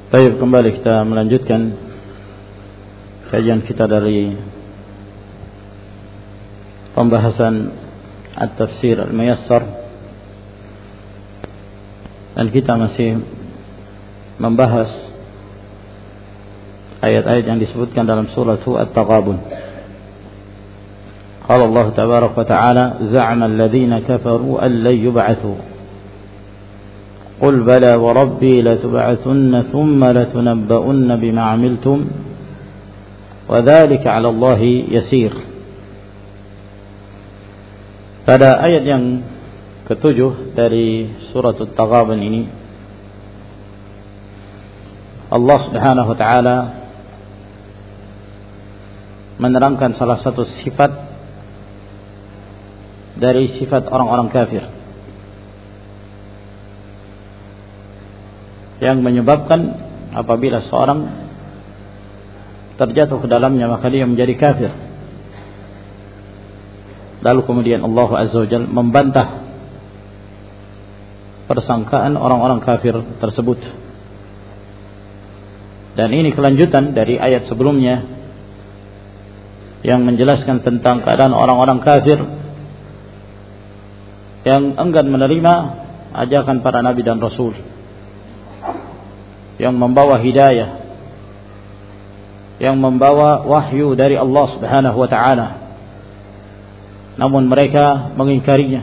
Baik, kembali kita melanjutkan kajian kita dari pembahasan At-Tafsir Al-Muyassar, dan kita masih membahas ayat-ayat yang disebutkan dalam surah At-Taghabun. Qala Allah tabaraka wa ta'ala, za'ama alladhina kafaru an lan yub'athu قل بلى وربي لتبعثن ثم لتنبؤن بما عملتم وذلك على الله يسير. Pada ayat yang ketujuh dari surat At-Taghabun ini, Allah Subhanahu wa ta'ala menerangkan salah satu sifat dari sifat orang-orang kafir yang menyebabkan apabila seorang terjatuh ke dalamnya maka dia menjadi kafir. Lalu kemudian Allah Azza wa Jalla membantah persangkaan orang-orang kafir tersebut. Dan ini kelanjutan dari ayat sebelumnya yang menjelaskan tentang keadaan orang-orang kafir yang enggan menerima ajakan para nabi dan rasul yang membawa hidayah, yang membawa wahyu dari Allah Subhanahu wa ta'ala, namun mereka mengingkarinya.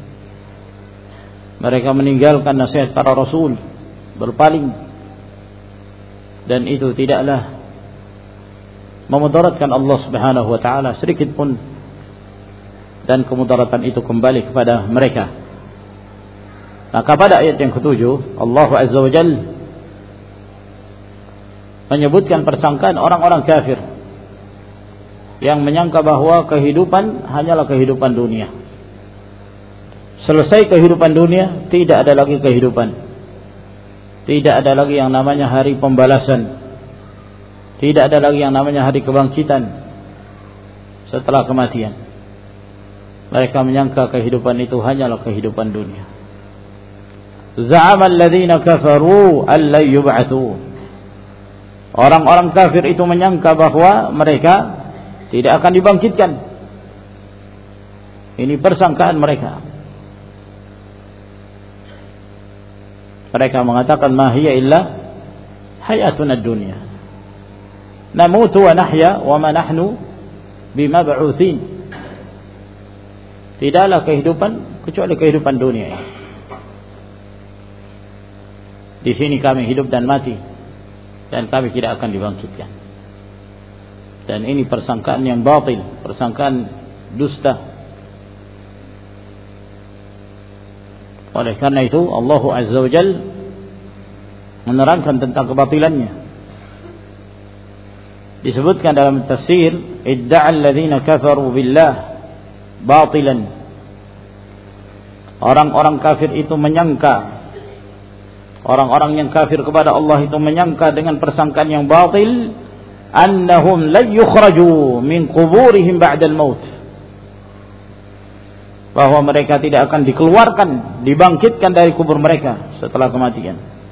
Mereka meninggalkan nasihat para rasul, berpaling, dan itu tidaklah memudaratkan Allah Subhanahu wa ta'ala sedikit pun, dan kemudaratan itu kembali kepada mereka. Maka pada ayat yang ketujuh, Allah Azza wa Jalla menyebutkan persangkaan orang-orang kafir yang menyangka bahwa kehidupan hanyalah kehidupan dunia. Selesai kehidupan dunia, tidak ada lagi kehidupan. Tidak ada lagi yang namanya hari pembalasan. Tidak ada lagi yang namanya hari kebangkitan setelah kematian. Mereka menyangka kehidupan itu hanyalah kehidupan dunia. Za'ama alladhina kafaru an lan yub'atsu. Orang-orang kafir itu menyangka bahwa mereka tidak akan dibangkitkan. Ini persangkaan mereka. Mereka mengatakan ma hiya illa hayatuna dunya. Namutu wa nahya wa ma nahnu bimab'utsin. Tidaklah kehidupan kecuali kehidupan dunia. Di sini kami hidup dan mati, dan kami tidak akan dibangkitkan. Dan ini persangkaan yang batil, persangkaan dusta. Oleh karena itu Allah Azza wa Jalla menerangkan tentang kebatilannya. Disebutkan dalam tafsir, idda'a alladhina kafaru billah batilan. Orang-orang kafir itu menyangka, orang-orang yang kafir kepada Allah itu menyangka dengan persangkaan yang batil, annahum la yukhraju min quburihim ba'dal maut, bahwa mereka tidak akan dikeluarkan, dibangkitkan dari kubur mereka setelah kematian.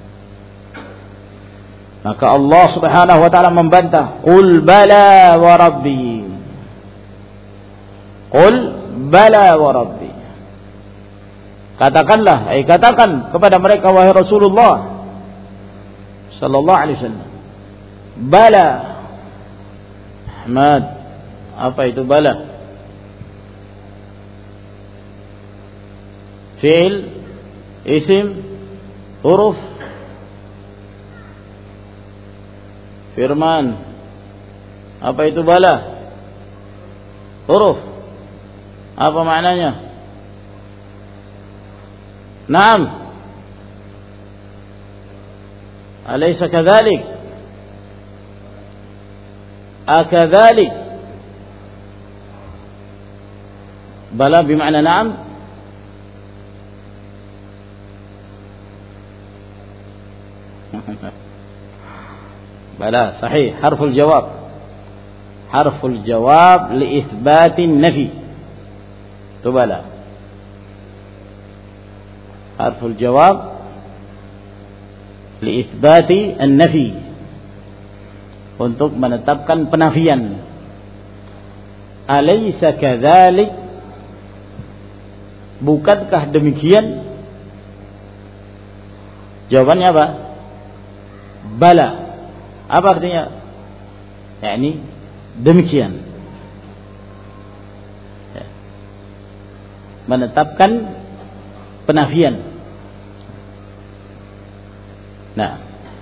Maka Allah Subhanahu wa ta'ala membantah, qul bala wa rabbi, qul bala wa rabbi. Katakanlah, katakan kepada mereka wahai Rasulullah sallallahu alaihi wasallam, bala. Ahmad, apa itu bala? Fi'il, isim, huruf? Firman, apa itu bala? Huruf. Apa maknanya? Naam. Alaysa kadhalik? Akadhalik? Bala bima'na na'am. Bala sahih, harful jawab. Harful jawab li itsbatin nafi. Itu bala. Harful jawab li'ithbati an-nafi, untuk menetapkan penafian. Alaysa kadzalik, bukankah demikian? Jawabannya apa? Bala. Apa artinya? Yakni demikian. Menetapkan penafian. Nah,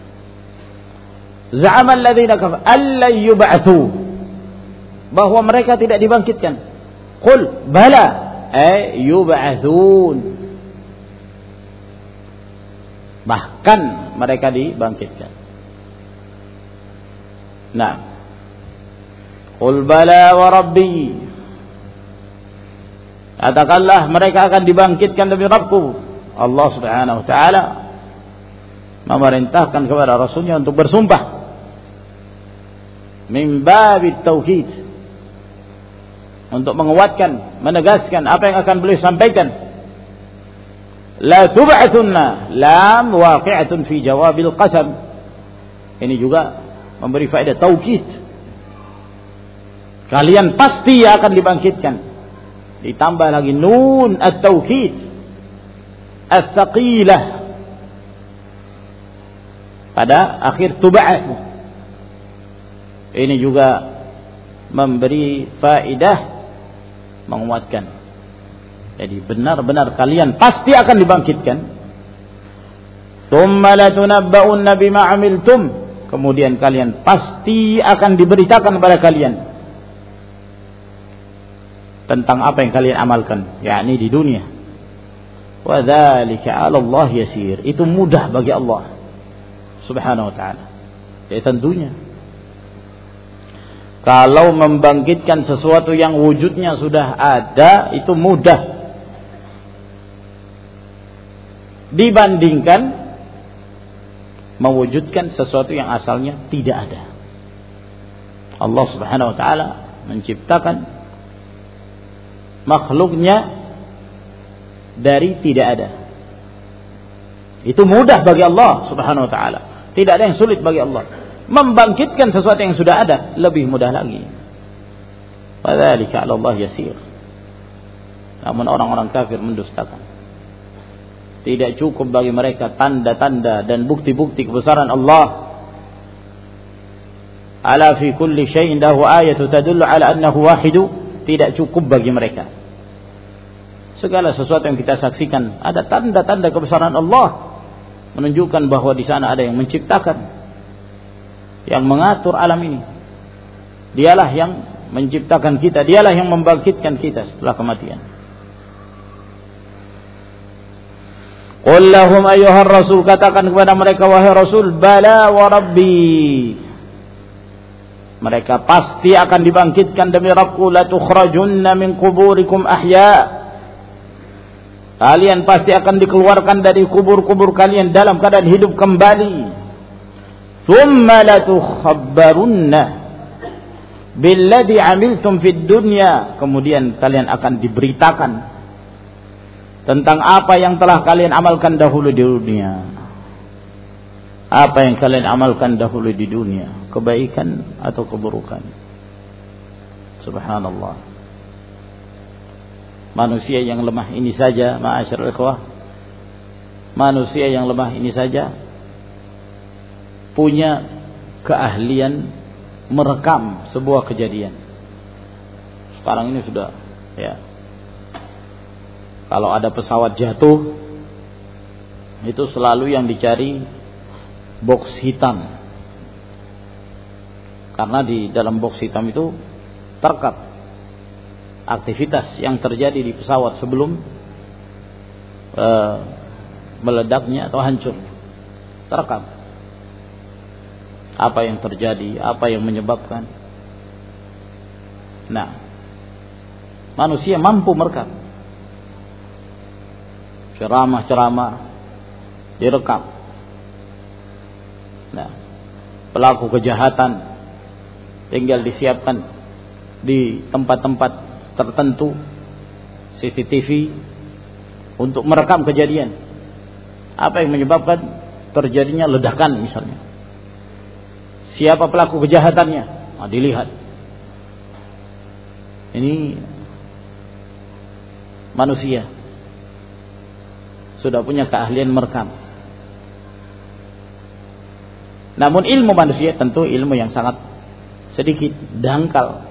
za'ama alladziina kafaru alla yub'atsu, bahwa mereka tidak dibangkitkan. Qul bala ay yub'atsun, bahkan mereka dibangkitkan. Nah, qul bala wa rabbi, katakanlah mereka akan dibangkitkan demi Rabbku. Allah Subhanahu wa taala memerintahkan kepada Rasulnya untuk bersumpah min babit tauhid, untuk menguatkan, menegaskan apa yang akan beliau sampaikan. La tub'atunna, lam waqi'atun fi jawabil qasam. Ini juga memberi faedah taukid. Kalian pasti akan dibangkitkan. Ditambah lagi nun at-taukid as-saqilah pada akhir tub'at. Ini juga memberi faedah menguatkan. Jadi benar-benar kalian pasti akan dibangkitkan. Tsumma latunabba'unna bima 'amiltum, kemudian kalian pasti akan diberitakan kepada kalian tentang apa yang kalian amalkan, yakni di dunia. Wa dzalika 'ala Allah yasir, itu mudah bagi Allah Subhanahu wa taala. Ya tentunya kalau membangkitkan sesuatu yang wujudnya sudah ada, itu mudah dibandingkan mewujudkan sesuatu yang asalnya tidak ada. Allah Subhanahu wa taala menciptakan makhluknya dari tidak ada. Itu mudah bagi Allah Subhanahu wa taala. Tidak ada yang sulit bagi Allah. Membangkitkan sesuatu yang sudah ada lebih mudah lagi. Wa dzalika 'ala Allah yasir. Namun orang-orang kafir mendustakan. Tidak cukup bagi mereka tanda-tanda dan bukti-bukti kebesaran Allah. Ala fi kulli syai'in lahu ayatu tadullu ala annahu wahidu. Tidak cukup bagi mereka. Segala sesuatu yang kita saksikan ada tanda-tanda kebesaran Allah, menunjukkan bahwa di sana ada yang menciptakan, yang mengatur alam ini. Dialah yang menciptakan kita, dialah yang membangkitkan kita setelah kematian. Qul lahum ayyuhar rasul, katakan kepada mereka wahai Rasul, bala wa rabbi, mereka pasti akan dibangkitkan demi Rabbku. La tukhrajunna min quburikum ahya, kalian pasti akan dikeluarkan dari kubur-kubur kalian dalam keadaan hidup kembali. Thumma la tukhabbarunna billadhi amiltum fid dunya, kemudian kalian akan diberitakan tentang apa yang telah kalian amalkan dahulu di dunia. Apa yang kalian amalkan dahulu di dunia, kebaikan atau keburukan. Subhanallah. Manusia yang lemah ini saja, ma'asyiral ikhwah, manusia yang lemah ini saja punya keahlian merekam sebuah kejadian. Sekarang ini sudah, ya, kalau ada pesawat jatuh, itu selalu yang dicari box hitam, karena di dalam box hitam itu terekam aktivitas yang terjadi di pesawat sebelum meledaknya atau hancur. Terekam apa yang terjadi, apa yang menyebabkan. Nah, manusia mampu merekam. Ceramah-ceramah direkam. Nah, pelaku kejahatan tinggal disiapkan di tempat-tempat tertentu CCTV untuk merekam kejadian. Apa yang menyebabkan terjadinya ledakan misalnya. Siapa pelaku kejahatannya? Nah, dilihat. Ini manusia sudah punya keahlian merekam. Namun ilmu manusia tentu ilmu yang sangat sedikit, dangkal.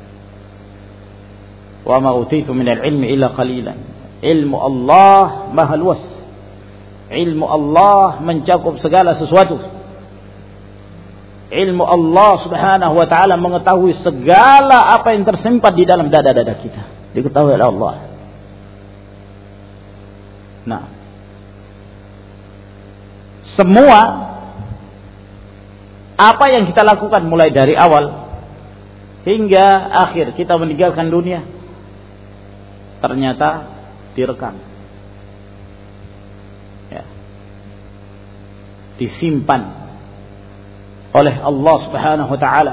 Wa ma utitu minal ilmi illa qalilan. Ilmu Allah maha luas. Ilmu Allah mencakup segala sesuatu. Ilmu Allah subhanahu wa ta'ala mengetahui segala apa yang tersimpan di dalam dada-dada kita. Diketahui oleh Allah. Nah, semua apa yang kita lakukan mulai dari awal hingga akhir kita meninggalkan dunia ternyata direkam, ya, disimpan oleh Allah subhanahu wa ta'ala.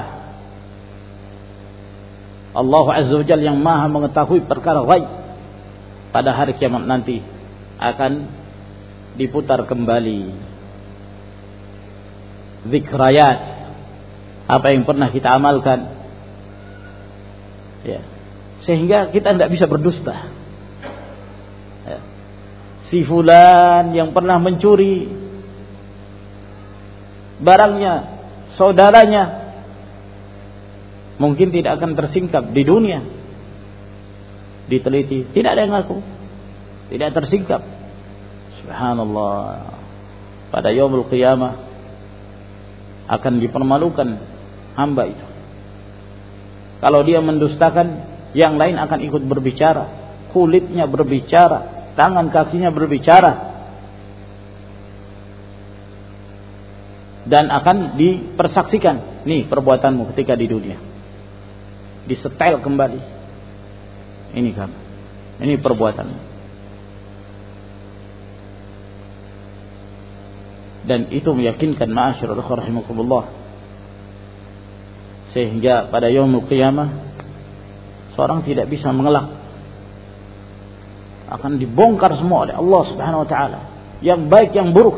Allah azza wa jalla yang maha mengetahui perkara ghaib. Pada hari kiamat nanti akan diputar kembali zikrayat, apa yang pernah kita amalkan, ya, sehingga kita tidak bisa berdusta, ya. Si fulan yang pernah mencuri barangnya saudaranya mungkin tidak akan tersingkap di dunia, diteliti tidak ada yang ngaku, tidak tersingkap. Subhanallah, pada yaumul qiyamah akan dipermalukan hamba itu. Kalau dia mendustakan, yang lain akan ikut berbicara, kulitnya berbicara, tangan kakinya berbicara, dan akan dipersaksikan, nih perbuatanmu ketika di dunia, disetel kembali, ini kamu, ini perbuatanmu. Dan itu meyakinkan ma'asyiral ikhwah rahimakumullah, sehingga pada yaumul qiyamah seorang tidak bisa mengelak, akan dibongkar semua oleh Allah subhanahu wa ta'ala, yang baik yang buruk.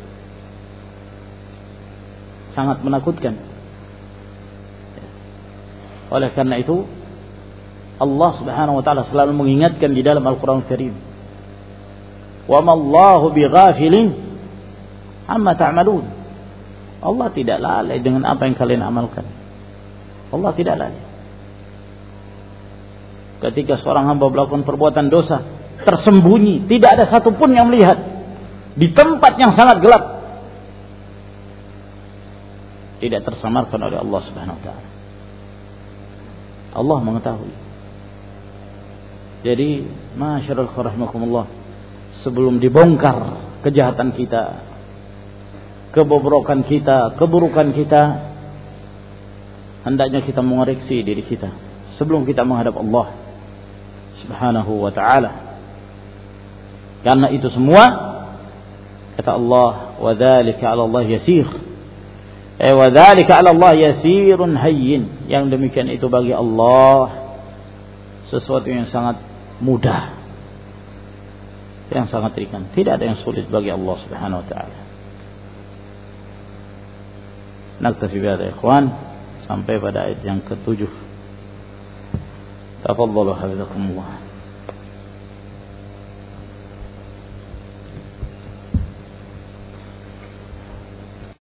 Sangat menakutkan. Oleh karena itu Allah subhanahu wa ta'ala selalu mengingatkan di dalam Al-Quran Al-Karim, wa ma Allahu bighafilin amma ta'malun. Allah tidak lalai dengan apa yang kalian amalkan. Allah tidak lalai. Ketika seorang hamba melakukan perbuatan dosa, tersembunyi, tidak ada satupun yang melihat, di tempat yang sangat gelap, tidak tersamarkan oleh Allah subhanahu wa ta'ala. Allah mengetahui. Jadi masyarul rahimakumullah, sebelum dibongkar kejahatan kita, kebobrokan kita, keburukan kita, hendaknya kita mengoreksi diri kita sebelum kita menghadap Allah subhanahu wa ta'ala. Karena itu semua, kata Allah, wa dzalika 'ala Allah yasir. Wa dzalika 'ala Allah yasirun hayyin. Yang demikian itu bagi Allah sesuatu yang sangat mudah, yang sangat ringan. Tidak ada yang sulit bagi Allah subhanahu wa ta'ala. Naktafi bihadza ikhwan, sampai pada ayat yang ke-7. Tafadhalu hafizakumullah.